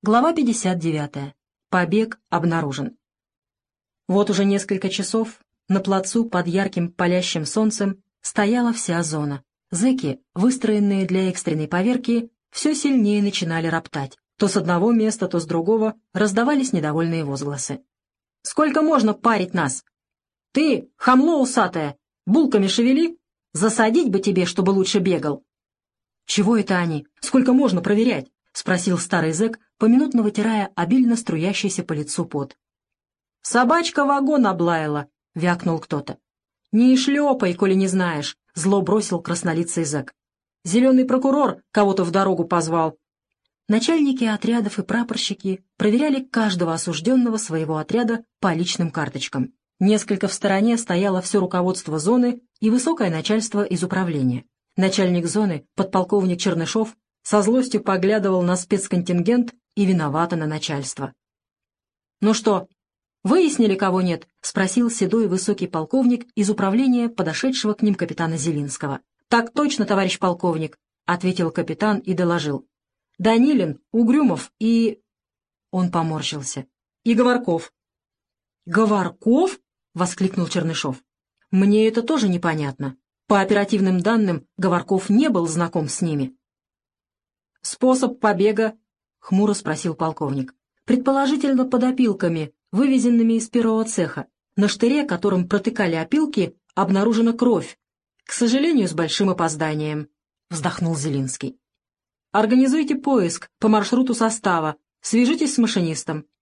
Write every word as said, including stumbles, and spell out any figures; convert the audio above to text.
Глава пятьдесят девятая. Побег обнаружен. Вот уже несколько часов на плацу под ярким палящим солнцем стояла вся зона. Зэки, выстроенные для экстренной поверки, все сильнее начинали роптать. То с одного места, то с другого раздавались недовольные возгласы. «Сколько можно парить нас? Ты, хамло усатое, булками шевели? Засадить бы тебе, чтобы лучше бегал!» «Чего это они? Сколько можно проверять?» — спросил старый зэк, поминутно вытирая обильно струящийся по лицу пот. «Собачка вагон облаяла!» — вякнул кто-то. «Не шлепай, коли не знаешь!» — зло бросил краснолицый зэк. «Зеленый прокурор кого-то в дорогу позвал!» Начальники отрядов и прапорщики проверяли каждого осужденного своего отряда по личным карточкам. Несколько в стороне стояло все руководство зоны и высокое начальство из управления. Начальник зоны, подполковник Чернышов, со злостью поглядывал на спецконтингент и виновато на начальство. «Ну что, выяснили, кого нет?» — спросил седой высокий полковник из управления подошедшего к ним капитана Зелинского. «Так точно, товарищ полковник», — ответил капитан и доложил. «Данилин, Угрюмов и...» Он поморщился. «И Говорков». «Говорков?» — воскликнул Чернышов. «Мне это тоже непонятно. По оперативным данным, Говорков не был знаком с ними». «Способ побега?» — хмуро спросил полковник. «Предположительно, под опилками, вывезенными из первого цеха. На штыре, которым протыкали опилки, обнаружена кровь. К сожалению, с большим опозданием», — вздохнул Зелинский. «Организуйте поиск по маршруту состава, свяжитесь с машинистом.